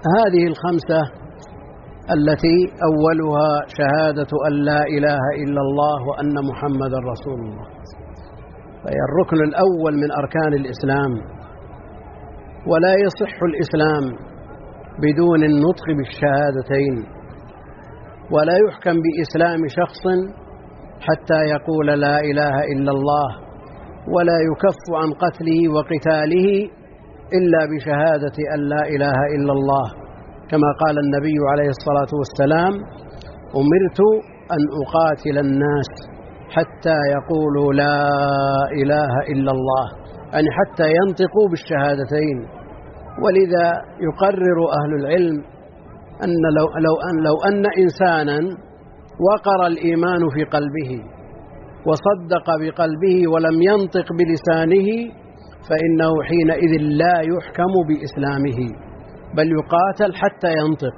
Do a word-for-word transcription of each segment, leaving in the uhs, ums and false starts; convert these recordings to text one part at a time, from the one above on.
هذه الخمسة التي أولها شهادة أن لا إله إلا الله وأن محمد رسول الله، فهي الركن الأول من أركان الإسلام، ولا يصح الإسلام بدون النطق بالشهادتين، ولا يحكم بإسلام شخص حتى يقول لا إله إلا الله، ولا يكف عن قتله وقتاله إلا بشهادة أن لا إله إلا الله، كما قال النبي عليه الصلاة والسلام: أمرت أن أقاتل الناس حتى يقولوا لا إله إلا الله، يعني حتى ينطقوا بالشهادتين. ولذا يقرر أهل العلم أن لو, لو, أن لو أن إنسانا وقر الإيمان في قلبه وصدق بقلبه ولم ينطق بلسانه فإنه حينئذ لا يحكم بإسلامه، بل يقاتل حتى ينطق.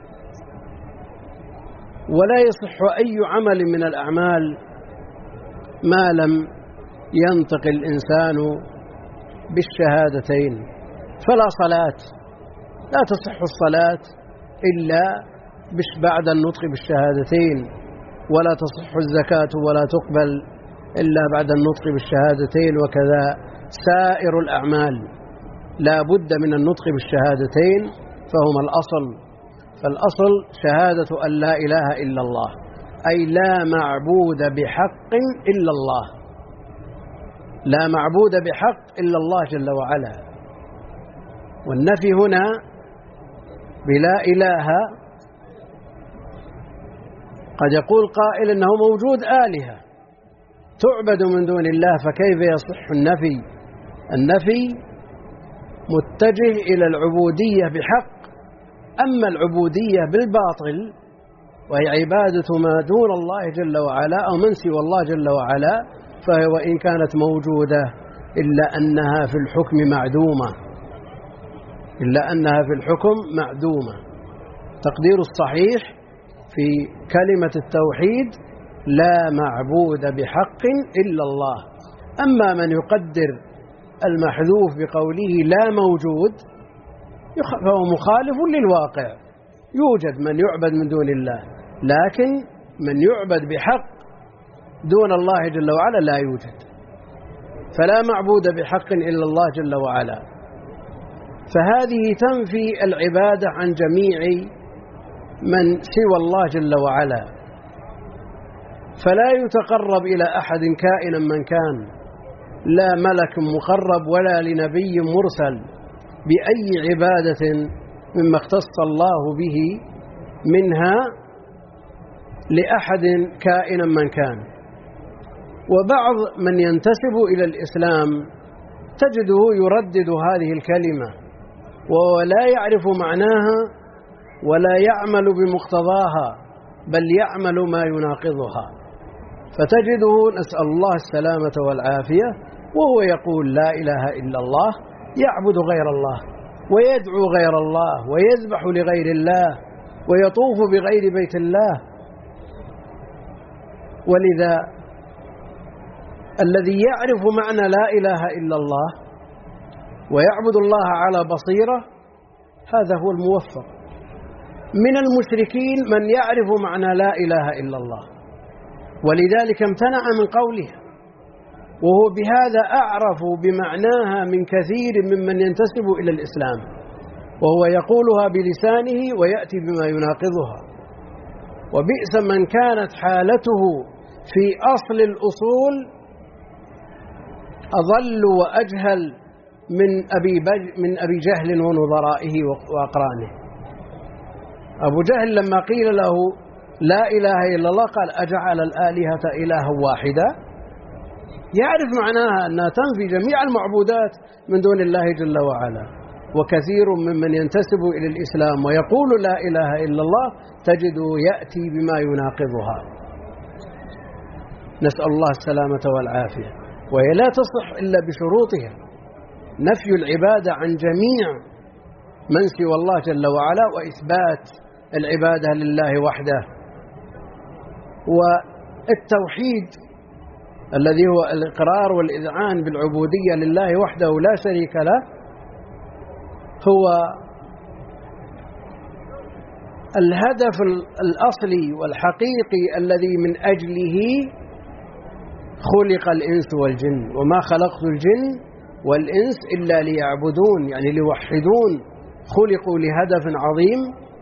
ولا يصح أي عمل من الأعمال ما لم ينطق الإنسان بالشهادتين، فلا صلاة، لا تصح الصلاة إلا بعد النطق بالشهادتين، ولا تصح الزكاة ولا تقبل إلا بعد النطق بالشهادتين، وكذا سائر الأعمال لا بد من النطق بالشهادتين، فهما الأصل. فالأصل شهادة أن لا إله إلا الله، أي لا معبود بحق إلا الله، لا معبود بحق إلا الله جل وعلا. والنفي هنا بلا إله قد يقول قائل إنه موجود آلهة تعبد من دون الله، فكيف يصح النفي؟ النفي متجه إلى العبودية بحق، أما العبودية بالباطل وهي عبادة ما دون الله جل وعلا أو من سوى الله جل وعلا، فهي وإن كانت موجودة إلا أنها في الحكم معدومة، إلا أنها في الحكم معدومة. تقدير الصحيح في كلمة التوحيد: لا معبود بحق إلا الله. أما من يقدر المحذوف بقوله لا موجود فهو مخالف للواقع، يوجد من يعبد من دون الله، لكن من يعبد بحق دون الله جل وعلا لا يوجد، فلا معبود بحق إلا الله جل وعلا. فهذه تنفي العبادة عن جميع من سوى الله جل وعلا، فلا يتقرب إلى أحد كائنا من كان، لا ملك مقرب ولا لنبي مرسل، بأي عبادة مما اختص الله به منها لأحد كائنا من كان. وبعض من ينتسب إلى الإسلام تجده يردد هذه الكلمة ولا يعرف معناها ولا يعمل بمقتضاها، بل يعمل ما يناقضها، فتجده نسأل الله السلامة والعافية وهو يقول لا إله إلا الله، يعبد غير الله ويدعو غير الله ويذبح لغير الله ويطوف بغير بيت الله. ولذا الذي يعرف معنى لا إله إلا الله ويعبد الله على بصيرة هذا هو الموفق. من المشركين من يعرف معنى لا إله إلا الله ولذلك امتنع من قولها، وهو بهذا أعرف بمعناها من كثير ممن ينتسب إلى الإسلام، وهو يقولها بلسانه ويأتي بما يناقضها. وبئس من كانت حالته في أصل الأصول أضل وأجهل من أبي, من أبي جهل ونظرائه وأقرانه. أبو جهل لما قيل له لا إله إلا الله قال: أجعل الآلهة إلها واحدا؟ يعرف معناها أنها تنفي جميع المعبودات من دون الله جل وعلا. وكثير ممن ينتسب إلى الإسلام ويقول لا إله إلا الله تجده يأتي بما يناقضها، نسأل الله السلامة والعافية. وهي لا تصح إلا بشروطها: نفي العبادة عن جميع من سوى الله جل وعلا، وإثبات العبادة لله وحده. والتوحيد الذي هو الإقرار والإذعان بالعبودية لله وحده لا شريك له هو الهدف الأصلي والحقيقي الذي من أجله خلق الإنس والجن، وما خلقت الجن والإنس إلا ليعبدون، يعني ليوحدون، خلقوا لهدف عظيم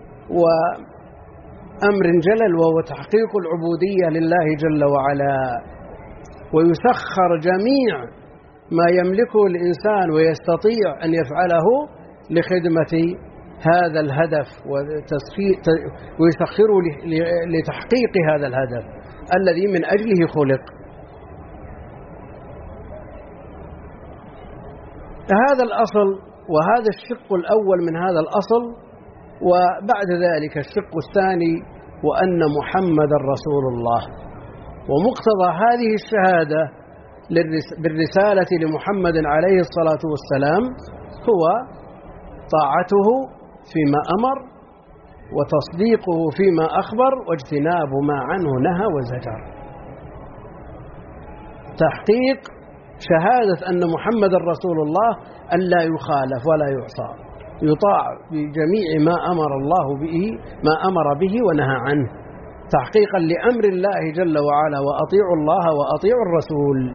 وأمر جلل، وهو تحقيق العبودية لله جل وعلا. ويسخر جميع ما يملكه الإنسان ويستطيع أن يفعله لخدمة هذا الهدف ويسخره لتحقيق هذا الهدف الذي من أجله خلق. هذا الأصل وهذا الشق الأول من هذا الأصل. وبعد ذلك الشق الثاني، وأن محمد رسول الله. ومقتضى هذه الشهادة بالرسالة لمحمد عليه الصلاة والسلام هو طاعته فيما أمر، وتصديقه فيما أخبر، واجتناب ما عنه نهى وزجر. تحقيق شهادة أن محمد رسول الله أن لا يخالف ولا يعصى، يطاع بجميع ما أمر الله به ما أمر به ونهى عنه، تحقيقا لأمر الله جل وعلا: وأطيعوا الله وأطيعوا الرسول.